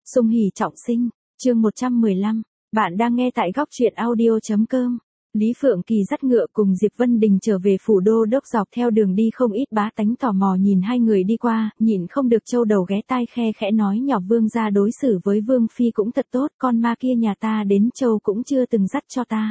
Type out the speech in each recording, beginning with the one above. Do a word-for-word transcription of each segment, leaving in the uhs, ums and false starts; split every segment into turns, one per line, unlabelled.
Sung hỉ trọng sinh, chương một trăm mười lăm, bạn đang nghe tại góc truyện audio.com. Lý Phượng Kỳ dắt ngựa cùng Diệp Vân Đình trở về phủ đô đốc, dọc theo đường đi không ít bá tánh tò mò nhìn hai người đi qua, nhịn không được châu đầu ghé tai khe khẽ nói nhỏ vương gia đối xử với vương phi cũng thật tốt, con ma kia nhà ta đến châu cũng chưa từng dắt cho ta.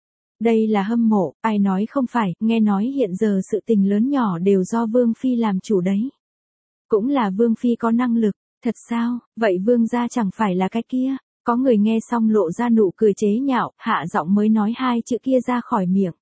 Đây là hâm mộ, ai nói không phải, nghe nói hiện giờ sự tình lớn nhỏ đều do vương phi làm chủ đấy. Cũng là vương phi có năng lực, thật sao, vậy vương gia chẳng phải là cái kia. Có người nghe xong lộ ra nụ cười chế nhạo, hạ giọng mới nói hai chữ kia ra khỏi miệng.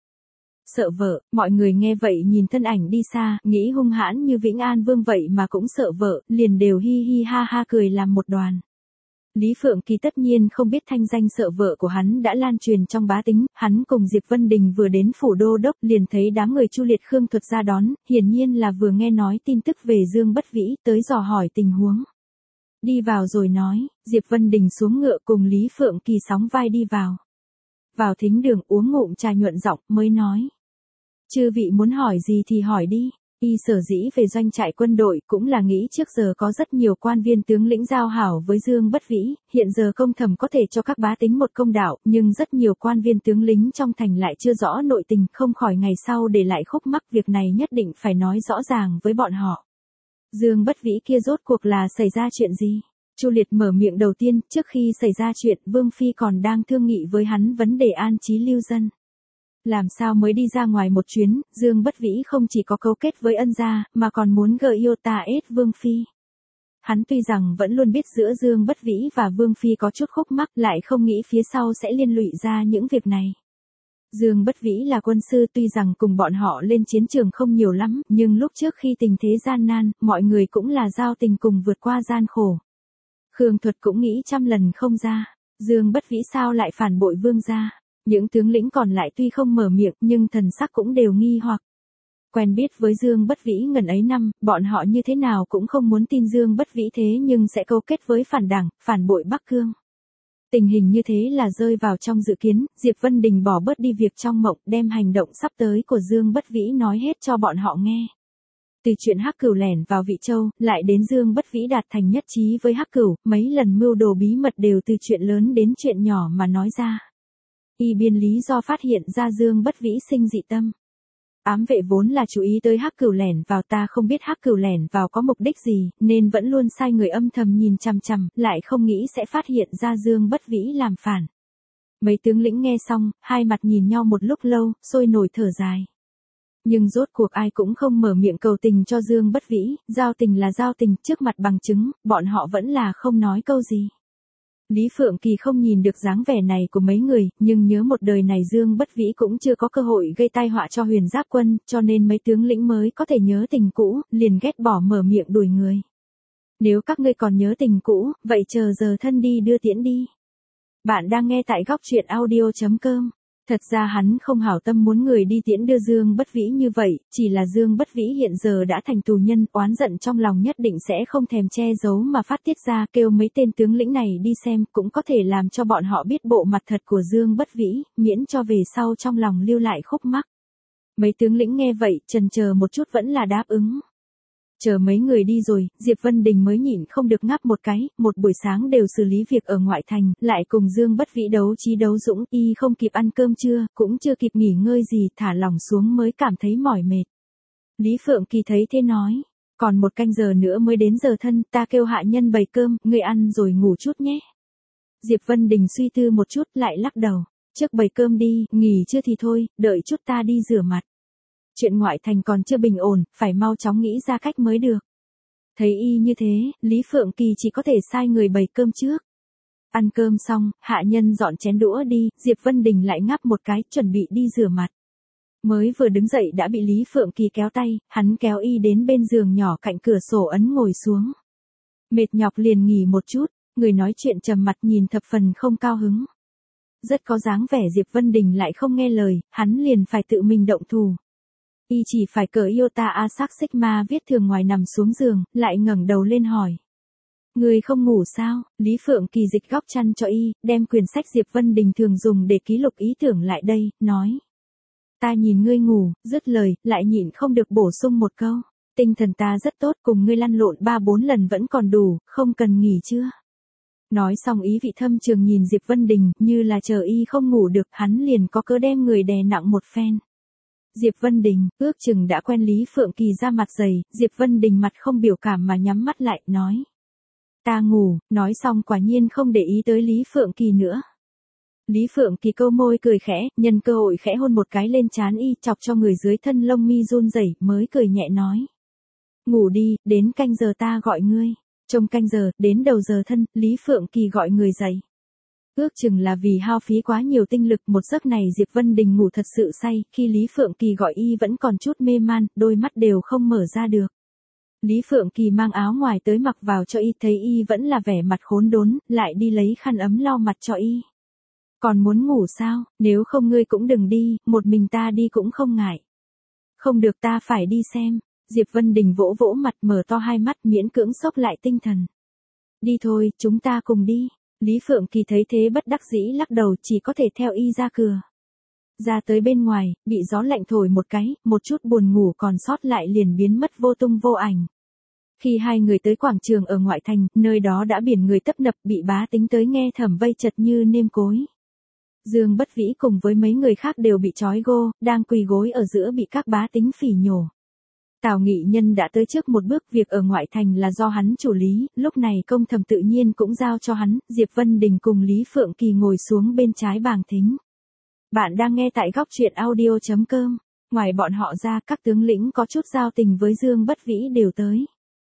Sợ vợ, mọi người nghe vậy nhìn thân ảnh đi xa, nghĩ hung hãn như Vĩnh An Vương vậy mà cũng sợ vợ, liền đều hi hi ha ha cười làm một đoàn. Lý Phượng Kỳ tất nhiên không biết thanh danh sợ vợ của hắn đã lan truyền trong bá tính, hắn cùng Diệp Vân Đình vừa đến phủ đô đốc liền thấy đám người Chu Liệt Khương Thuật ra đón, hiển nhiên là vừa nghe nói tin tức về Dương Bất Vĩ, tới dò hỏi tình huống. Đi vào rồi nói, Diệp Vân Đình xuống ngựa cùng Lý Phượng Kỳ sóng vai đi vào. Vào thính đường uống ngụm trà nhuận giọng mới nói. Chư vị muốn hỏi gì thì hỏi đi, y sở dĩ về doanh trại quân đội cũng là nghĩ trước giờ có rất nhiều quan viên tướng lĩnh giao hảo với Dương Bất Vĩ, hiện giờ công thẩm có thể cho các bá tính một công đạo, nhưng rất nhiều quan viên tướng lính trong thành lại chưa rõ nội tình, không khỏi ngày sau để lại khúc mắc, việc này nhất định phải nói rõ ràng với bọn họ. Dương Bất Vĩ kia rốt cuộc là xảy ra chuyện gì? Chu Liệt mở miệng đầu tiên, trước khi xảy ra chuyện, Vương Phi còn đang thương nghị với hắn vấn đề an trí lưu dân. Làm sao mới đi ra ngoài một chuyến, Dương Bất Vĩ không chỉ có cấu kết với ân gia, mà còn muốn gợi yêu ta ết Vương Phi. Hắn tuy rằng vẫn luôn biết giữa Dương Bất Vĩ và Vương Phi có chút khúc mắc, lại không nghĩ phía sau sẽ liên lụy ra những việc này. Dương Bất Vĩ là quân sư, tuy rằng cùng bọn họ lên chiến trường không nhiều lắm, nhưng lúc trước khi tình thế gian nan, mọi người cũng là giao tình cùng vượt qua gian khổ. Khương Thuật cũng nghĩ trăm lần không ra, Dương Bất Vĩ sao lại phản bội vương gia. Những tướng lĩnh còn lại tuy không mở miệng nhưng thần sắc cũng đều nghi hoặc. Quen biết với Dương Bất Vĩ ngần ấy năm, bọn họ như thế nào cũng không muốn tin Dương Bất Vĩ thế nhưng sẽ câu kết với phản đảng, phản bội Bắc Cương. Tình hình như thế là rơi vào trong dự kiến, Diệp Vân Đình bỏ bớt đi việc trong mộng, đem hành động sắp tới của Dương Bất Vĩ nói hết cho bọn họ nghe. Từ chuyện Hắc Cửu lẻn vào Vị Châu, lại đến Dương Bất Vĩ đạt thành nhất trí với Hắc Cửu, mấy lần mưu đồ bí mật đều từ chuyện lớn đến chuyện nhỏ mà nói ra. Y biên lý do phát hiện ra Dương Bất Vĩ sinh dị tâm. Ám vệ vốn là chú ý tới Hắc Cửu lẻn vào, ta không biết Hắc Cửu lẻn vào có mục đích gì, nên vẫn luôn sai người âm thầm nhìn chằm chằm, lại không nghĩ sẽ phát hiện ra Dương Bất Vĩ làm phản. Mấy tướng lĩnh nghe xong, hai mặt nhìn nhau một lúc lâu, sôi nổi thở dài. Nhưng rốt cuộc ai cũng không mở miệng cầu tình cho Dương Bất Vĩ, giao tình là giao tình, trước mặt bằng chứng, bọn họ vẫn là không nói câu gì. Lý Phượng Kỳ không nhìn được dáng vẻ này của mấy người, nhưng nhớ một đời này Dương Bất Vĩ cũng chưa có cơ hội gây tai họa cho Huyền Giáp quân, cho nên mấy tướng lĩnh mới có thể nhớ tình cũ, liền ghét bỏ mở miệng đuổi người. Nếu các ngươi còn nhớ tình cũ, vậy chờ giờ thân đi đưa tiễn đi. Bạn đang nghe tại góc truyện audio.com. Thật ra hắn không hảo tâm muốn người đi tiễn đưa Dương Bất Vĩ như vậy, chỉ là Dương Bất Vĩ hiện giờ đã thành tù nhân, oán giận trong lòng nhất định sẽ không thèm che giấu mà phát tiết ra, kêu mấy tên tướng lĩnh này đi xem, cũng có thể làm cho bọn họ biết bộ mặt thật của Dương Bất Vĩ, miễn cho về sau trong lòng lưu lại khúc mắc. Mấy tướng lĩnh nghe vậy, chần chờ một chút vẫn là đáp ứng. Chờ mấy người đi rồi, Diệp Vân Đình mới nhịn không được ngáp một cái, một buổi sáng đều xử lý việc ở ngoại thành, lại cùng Dương Bất Vĩ đấu trí đấu dũng, y không kịp ăn cơm trưa, cũng chưa kịp nghỉ ngơi gì, thả lỏng xuống mới cảm thấy mỏi mệt. Lý Phượng Kỳ thấy thế nói, còn một canh giờ nữa mới đến giờ thân, ta kêu hạ nhân bày cơm, ngươi ăn rồi ngủ chút nhé. Diệp Vân Đình suy tư một chút lại lắc đầu, trước bày cơm đi, nghỉ chưa thì thôi, đợi chút ta đi rửa mặt. Chuyện ngoại thành còn chưa bình ổn, phải mau chóng nghĩ ra cách mới được. Thấy y như thế, Lý Phượng Kỳ chỉ có thể sai người bày cơm trước. Ăn cơm xong, hạ nhân dọn chén đũa đi, Diệp Vân Đình lại ngáp một cái, chuẩn bị đi rửa mặt. Mới vừa đứng dậy đã bị Lý Phượng Kỳ kéo tay, hắn kéo y đến bên giường nhỏ cạnh cửa sổ ấn ngồi xuống. Mệt nhọc liền nghỉ một chút, người nói chuyện trầm mặt nhìn thập phần không cao hứng. Rất có dáng vẻ Diệp Vân Đình lại không nghe lời, hắn liền phải tự mình động thủ. Y chỉ phải cởi Iota Asac Sigma viết thường ngoài nằm xuống giường, lại ngẩng đầu lên hỏi. Người không ngủ sao? Lý Phượng Kỳ dịch góc chăn cho y, đem quyển sách Diệp Vân Đình thường dùng để ký lục ý tưởng lại đây, nói. Ta nhìn ngươi ngủ, dứt lời, lại nhịn không được bổ sung một câu. Tinh thần ta rất tốt, cùng ngươi lăn lộn ba bốn lần vẫn còn đủ, không cần nghỉ chưa? Nói xong ý vị thâm trường nhìn Diệp Vân Đình, như là chờ y không ngủ được, hắn liền có cớ đem người đè nặng một phen. Diệp Vân Đình, ước chừng đã quen Lý Phượng Kỳ ra mặt dày, Diệp Vân Đình mặt không biểu cảm mà nhắm mắt lại, nói. Ta ngủ, nói xong quả nhiên không để ý tới Lý Phượng Kỳ nữa. Lý Phượng Kỳ câu môi cười khẽ, nhân cơ hội khẽ hôn một cái lên trán y, chọc cho người dưới thân lông mi run rẩy, mới cười nhẹ nói. Ngủ đi, đến canh giờ ta gọi ngươi. Trong canh giờ, đến đầu giờ thân, Lý Phượng Kỳ gọi người dậy. Ước chừng là vì hao phí quá nhiều tinh lực, một giấc này Diệp Vân Đình ngủ thật sự say, khi Lý Phượng Kỳ gọi y vẫn còn chút mê man, đôi mắt đều không mở ra được. Lý Phượng Kỳ mang áo ngoài tới mặc vào cho y, thấy y vẫn là vẻ mặt khốn đốn, lại đi lấy khăn ấm lau mặt cho y. Còn muốn ngủ sao, nếu không ngươi cũng đừng đi, một mình ta đi cũng không ngại. Không được, ta phải đi xem. Diệp Vân Đình vỗ vỗ mặt, mở to hai mắt, miễn cưỡng xốc lại tinh thần. Đi thôi, chúng ta cùng đi. Lý Phượng Kỳ thấy thế bất đắc dĩ lắc đầu, chỉ có thể theo y ra cửa. Ra tới bên ngoài, bị gió lạnh thổi một cái, một chút buồn ngủ còn sót lại liền biến mất vô tung vô ảnh. Khi hai người tới quảng trường ở ngoại thành, nơi đó đã biển người tấp nập, bị bá tính tới nghe thầm vây chật như nêm cối. Dương Bất Vĩ cùng với mấy người khác đều bị trói gô, đang quỳ gối ở giữa bị các bá tính phỉ nhổ. Tào Nghị Nhân đã tới trước một bước, việc ở ngoại thành là do hắn chủ lý, lúc này công thầm tự nhiên cũng giao cho hắn. Diệp Vân Đình cùng Lý Phượng Kỳ ngồi xuống bên trái bàng thính. Bạn đang nghe tại góc truyện audio chấm com. Ngoài bọn họ ra, các tướng lĩnh có chút giao tình với Dương Bất Vĩ đều tới.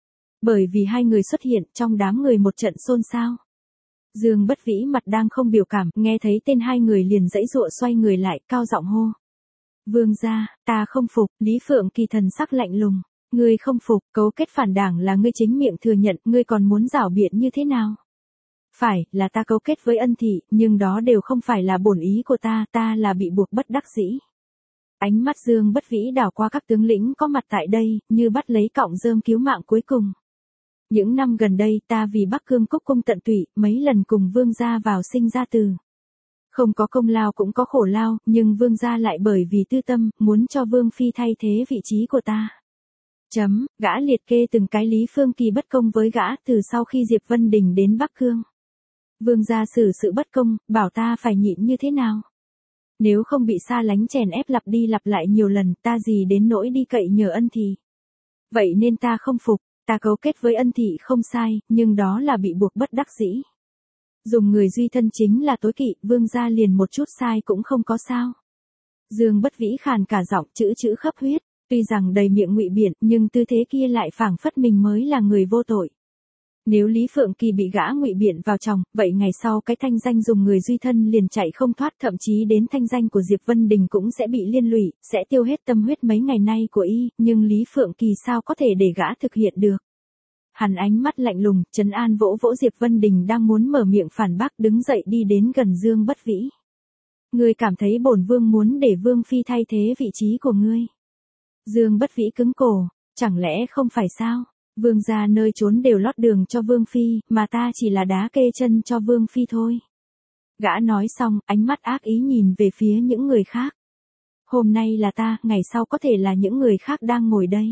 Bởi vì hai người xuất hiện, trong đám người một trận xôn xao. Dương Bất Vĩ mặt đang không biểu cảm, nghe thấy tên hai người liền giãy giụa xoay người lại, cao giọng hô. Vương gia, ta không phục. Lý Phượng Kỳ thần sắc lạnh lùng. Ngươi không phục, cấu kết phản đảng là ngươi chính miệng thừa nhận, ngươi còn muốn giảo biện như thế nào? Phải, là ta cấu kết với Ân thị, nhưng đó đều không phải là bổn ý của ta, ta là bị buộc bất đắc dĩ. Ánh mắt Dương Bất Vĩ đảo qua các tướng lĩnh có mặt tại đây, như bắt lấy cọng rơm cứu mạng cuối cùng. Những năm gần đây ta vì Bắc Cương Cúc cung tận tụy, mấy lần cùng vương gia vào sinh ra từ. Không có công lao cũng có khổ lao, nhưng vương gia lại bởi vì tư tâm, muốn cho vương phi thay thế vị trí của ta. Chấm, gã liệt kê từng cái Lý Phượng Kỳ bất công với gã từ sau khi Diệp Vân Đình đến Bắc Cương. Vương gia xử sự bất công, bảo ta phải nhịn như thế nào? Nếu không bị xa lánh chèn ép lặp đi lặp lại nhiều lần, ta gì đến nỗi đi cậy nhờ Ân thị. Vậy nên ta không phục, ta cấu kết với Ân thị không sai, nhưng đó là bị buộc bất đắc dĩ. Dùng người duy thân chính là tối kỵ, vương gia liền một chút sai cũng không có sao. Dương Bất Vĩ khàn cả giọng, chữ chữ khấp huyết, tuy rằng đầy miệng ngụy biện, nhưng tư thế kia lại phảng phất mình mới là người vô tội. Nếu Lý Phượng Kỳ bị gã ngụy biện vào chồng, vậy ngày sau cái thanh danh dùng người duy thân liền chạy không thoát, thậm chí đến thanh danh của Diệp Vân Đình cũng sẽ bị liên lụy, sẽ tiêu hết tâm huyết mấy ngày nay của y, nhưng Lý Phượng Kỳ sao có thể để gã thực hiện được. Hắn ánh mắt lạnh lùng, trấn an vỗ vỗ Diệp Vân Đình đang muốn mở miệng phản bác, đứng dậy đi đến gần Dương Bất Vĩ. Ngươi cảm thấy bổn vương muốn để vương phi thay thế vị trí của ngươi? Dương Bất Vĩ cứng cổ, chẳng lẽ không phải sao? Vương gia nơi trốn đều lót đường cho vương phi, mà ta chỉ là đá kê chân cho vương phi thôi. Gã nói xong, ánh mắt ác ý nhìn về phía những người khác. Hôm nay là ta, ngày sau có thể là những người khác đang ngồi đây.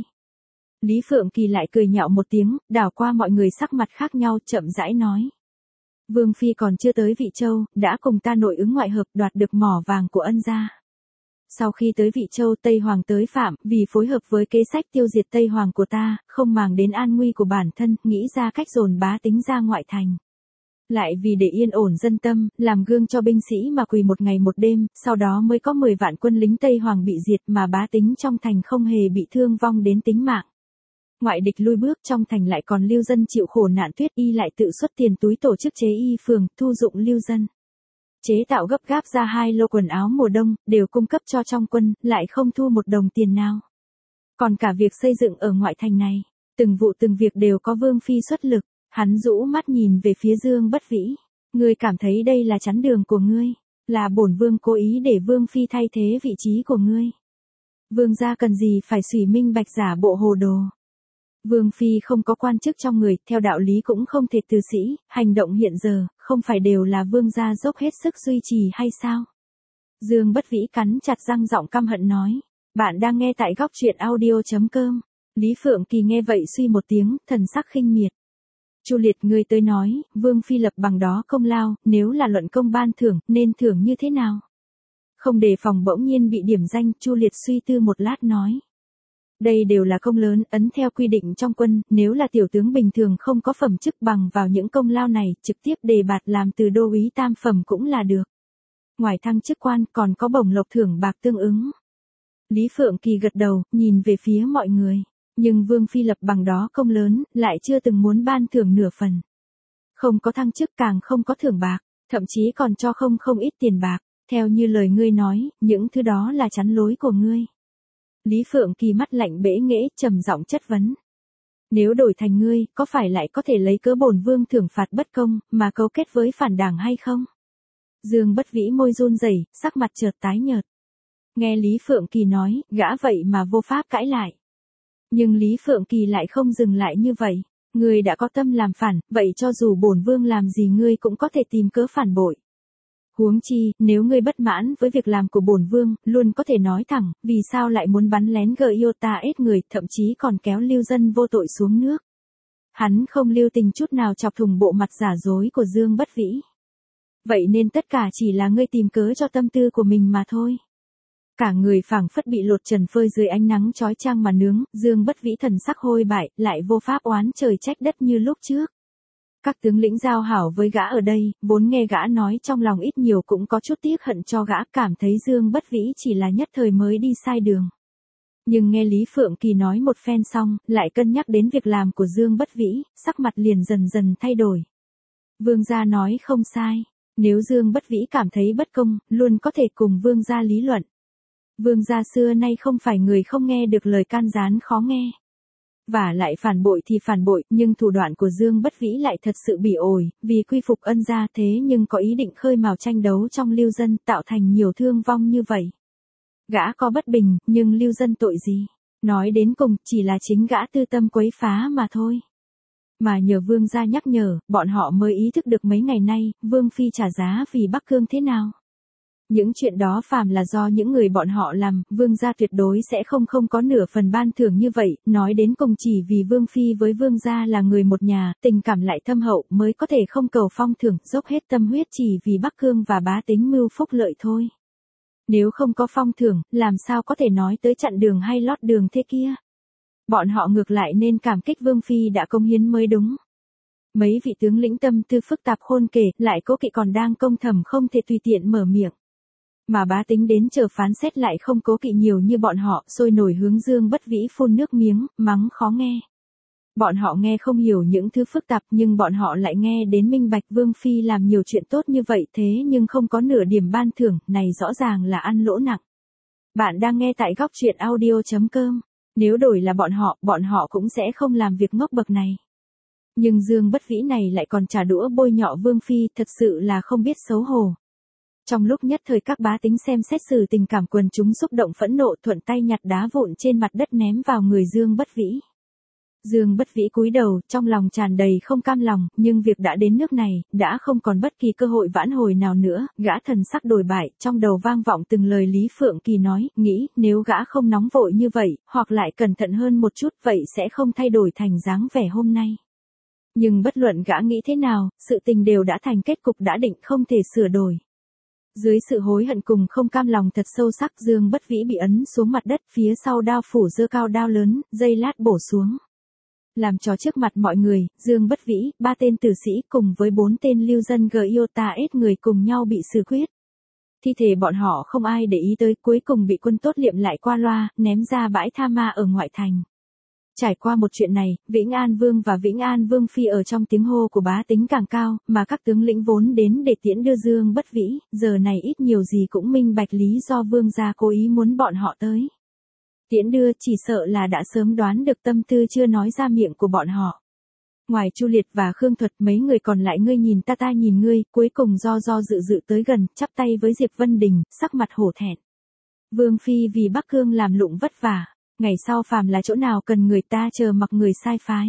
Lý Phượng Kỳ lại cười nhạo một tiếng, đảo qua mọi người sắc mặt khác nhau, chậm rãi nói. Vương phi còn chưa tới Vị Châu, đã cùng ta nội ứng ngoại hợp đoạt được mỏ vàng của Ân gia. Sau khi tới Vị Châu, Tây Hoàng tới phạm, vì phối hợp với kế sách tiêu diệt Tây Hoàng của ta, không màng đến an nguy của bản thân, nghĩ ra cách dồn bá tính ra ngoại thành. Lại vì để yên ổn dân tâm, làm gương cho binh sĩ mà quỳ một ngày một đêm, sau đó mới có mười vạn quân lính Tây Hoàng bị diệt mà bá tính trong thành không hề bị thương vong đến tính mạng. Ngoại địch lui bước, trong thành lại còn lưu dân chịu khổ nạn, Tuyết Y lại tự xuất tiền túi tổ chức chế y phường, thu dụng lưu dân. Chế tạo gấp gáp ra hai lô quần áo mùa đông, đều cung cấp cho trong quân, lại không thu một đồng tiền nào. Còn cả việc xây dựng ở ngoại thành này, từng vụ từng việc đều có vương phi xuất lực. Hắn rũ mắt nhìn về phía Dương Bất Vĩ. Ngươi cảm thấy đây là chắn đường của ngươi, là bổn vương cố ý để vương phi thay thế vị trí của ngươi. Vương gia cần gì phải xùy minh bạch giả bộ hồ đồ. Vương phi không có quan chức trong người, theo đạo lý cũng không thể từ sĩ, hành động hiện giờ, không phải đều là vương gia dốc hết sức duy trì hay sao? Dương Bất Vĩ cắn chặt răng, giọng căm hận nói. Bạn đang nghe tại góc truyện audio chấm com. Lý Phượng Kỳ nghe vậy suy một tiếng, thần sắc khinh miệt. Chu Liệt, ngươi tới nói, Vương Phi lập bằng đó công lao, nếu là luận công ban thưởng, nên thưởng như thế nào? Không đề phòng bỗng nhiên bị điểm danh, Chu Liệt suy tư một lát nói. Đây đều là công lớn, ấn theo quy định trong quân, nếu là tiểu tướng bình thường không có phẩm chức bằng vào những công lao này, trực tiếp đề bạt làm từ đô úy tam phẩm cũng là được. Ngoài thăng chức quan còn có bổng lộc thưởng bạc tương ứng. Lý Phượng Kỳ gật đầu, nhìn về phía mọi người. Nhưng Vương Phi lập bằng đó công lớn, lại chưa từng muốn ban thưởng nửa phần. Không có thăng chức càng không có thưởng bạc, thậm chí còn cho không không ít tiền bạc. Theo như lời ngươi nói, những thứ đó là chắn lối của ngươi. Lý Phượng Kỳ mắt lạnh bẽ nghễ, trầm giọng chất vấn. Nếu đổi thành ngươi, có phải lại có thể lấy cớ bổn vương thưởng phạt bất công, mà cấu kết với phản đảng hay không? Dương Bất Vĩ môi run rẩy, sắc mặt chợt tái nhợt. Nghe Lý Phượng Kỳ nói, gã vậy mà vô pháp cãi lại. Nhưng Lý Phượng Kỳ lại không dừng lại như vậy. Ngươi đã có tâm làm phản, vậy cho dù bổn vương làm gì ngươi cũng có thể tìm cớ phản bội. Huống chi, nếu ngươi bất mãn với việc làm của bổn vương, luôn có thể nói thẳng, vì sao lại muốn bắn lén gợi yêu ta ết người, thậm chí còn kéo lưu dân vô tội xuống nước. Hắn không lưu tình chút nào chọc thủng bộ mặt giả dối của Dương Bất Vĩ. Vậy nên tất cả chỉ là ngươi tìm cớ cho tâm tư của mình mà thôi. Cả người phảng phất bị lột trần phơi dưới ánh nắng chói chang mà nướng, Dương Bất Vĩ thần sắc hôi bại, lại vô pháp oán trời trách đất như lúc trước. Các tướng lĩnh giao hảo với gã ở đây, vốn nghe gã nói trong lòng ít nhiều cũng có chút tiếc hận cho gã, cảm thấy Dương Bất Vĩ chỉ là nhất thời mới đi sai đường. Nhưng nghe Lý Phượng Kỳ nói một phen xong, lại cân nhắc đến việc làm của Dương Bất Vĩ, sắc mặt liền dần dần thay đổi. Vương gia nói không sai, nếu Dương Bất Vĩ cảm thấy bất công, luôn có thể cùng Vương gia lý luận. Vương gia xưa nay không phải người không nghe được lời can gián khó nghe. Và lại phản bội thì phản bội, nhưng thủ đoạn của Dương Bất Vĩ lại thật sự bỉ ổi, vì quy phục ân gia thế nhưng có ý định khơi mào tranh đấu trong lưu dân, tạo thành nhiều thương vong như vậy. Gã có bất bình, nhưng lưu dân tội gì? Nói đến cùng, chỉ là chính gã tư tâm quấy phá mà thôi. Mà nhờ Vương gia nhắc nhở, bọn họ mới ý thức được mấy ngày nay, Vương Phi trả giá vì Bắc Cương thế nào. Những chuyện đó phàm là do những người bọn họ làm, Vương gia tuyệt đối sẽ không không có nửa phần ban thưởng như vậy, nói đến cùng chỉ vì Vương Phi với Vương gia là người một nhà, tình cảm lại thâm hậu mới có thể không cầu phong thưởng, dốc hết tâm huyết chỉ vì Bắc Cương và bá tính mưu phúc lợi thôi. Nếu không có phong thưởng, làm sao có thể nói tới chặn đường hay lót đường thế kia. Bọn họ ngược lại nên cảm kích Vương Phi đã công hiến mới đúng. Mấy vị tướng lĩnh tâm tư phức tạp khôn kể, lại cố kỵ còn đang công thầm không thể tùy tiện mở miệng. Mà bá tính đến chờ phán xét lại không cố kỵ nhiều như bọn họ, sôi nổi hướng Dương Bất Vĩ phun nước miếng, mắng khó nghe. Bọn họ nghe không hiểu những thứ phức tạp nhưng bọn họ lại nghe đến minh bạch Vương Phi làm nhiều chuyện tốt như vậy thế nhưng không có nửa điểm ban thưởng, này rõ ràng là ăn lỗ nặng. Bạn đang nghe tại góc truyện audio chấm com. Nếu đổi là bọn họ, bọn họ cũng sẽ không làm việc ngốc bậc này. Nhưng Dương Bất Vĩ này lại còn trả đũa bôi nhọ Vương Phi, thật sự là không biết xấu hổ. Trong lúc nhất thời các bá tính xem xét xử tình cảm quần chúng xúc động phẫn nộ, thuận tay nhặt đá vụn trên mặt đất ném vào người Dương Bất Vĩ. Dương Bất Vĩ cúi đầu, trong lòng tràn đầy không cam lòng, nhưng việc đã đến nước này, đã không còn bất kỳ cơ hội vãn hồi nào nữa, gã thần sắc đổi bại, trong đầu vang vọng từng lời Lý Phượng Kỳ nói, nghĩ, nếu gã không nóng vội như vậy, hoặc lại cẩn thận hơn một chút, vậy sẽ không thay đổi thành dáng vẻ hôm nay. Nhưng bất luận gã nghĩ thế nào, sự tình đều đã thành kết cục đã định không thể sửa đổi. Dưới sự hối hận cùng không cam lòng thật sâu sắc, Dương Bất Vĩ bị ấn xuống mặt đất, phía sau đao phủ giơ cao đao lớn, dây lát bổ xuống. Làm trò trước mặt mọi người, Dương Bất Vĩ, ba tên tử sĩ cùng với bốn tên lưu dân Giota ết người cùng nhau bị xử quyết. Thi thể bọn họ không ai để ý tới, cuối cùng bị quân tốt liệm lại qua loa, ném ra bãi tha ma ở ngoại thành. Trải qua một chuyện này, Vĩnh An Vương và Vĩnh An Vương Phi ở trong tiếng hô của bá tính càng cao, mà các tướng lĩnh vốn đến để tiễn đưa Dương Bất Vĩ, giờ này ít nhiều gì cũng minh bạch lý do Vương gia cố ý muốn bọn họ tới. Tiễn đưa chỉ sợ là đã sớm đoán được tâm tư chưa nói ra miệng của bọn họ. Ngoài Chu Liệt và Khương Thuật, mấy người còn lại ngươi nhìn ta ta nhìn ngươi, cuối cùng do do dự dự tới gần, chắp tay với Diệp Vân Đình, sắc mặt hổ thẹn. Vương Phi vì Bắc Cương làm lụng vất vả, ngày sau phàm là chỗ nào cần người ta chờ mặc người sai phái.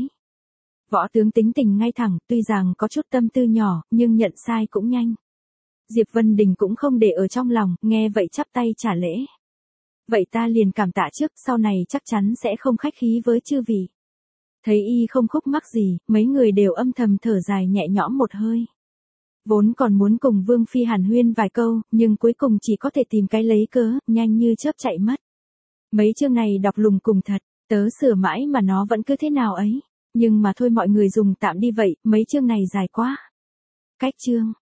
Võ tướng tính tình ngay thẳng, tuy rằng có chút tâm tư nhỏ, nhưng nhận sai cũng nhanh. Diệp Vân Đình cũng không để ở trong lòng, nghe vậy chắp tay trả lễ. Vậy ta liền cảm tạ trước, sau này chắc chắn sẽ không khách khí với chư vị. Thấy y không khúc mắc gì, mấy người đều âm thầm thở dài nhẹ nhõm một hơi. Vốn còn muốn cùng Vương Phi hàn huyên vài câu, nhưng cuối cùng chỉ có thể tìm cái lấy cớ, nhanh như chớp chạy mất. Mấy chương này đọc lùng cùng thật, tớ sửa mãi mà nó vẫn cứ thế nào ấy. Nhưng mà thôi mọi người dùng tạm đi vậy, mấy chương này dài quá. Cách chương.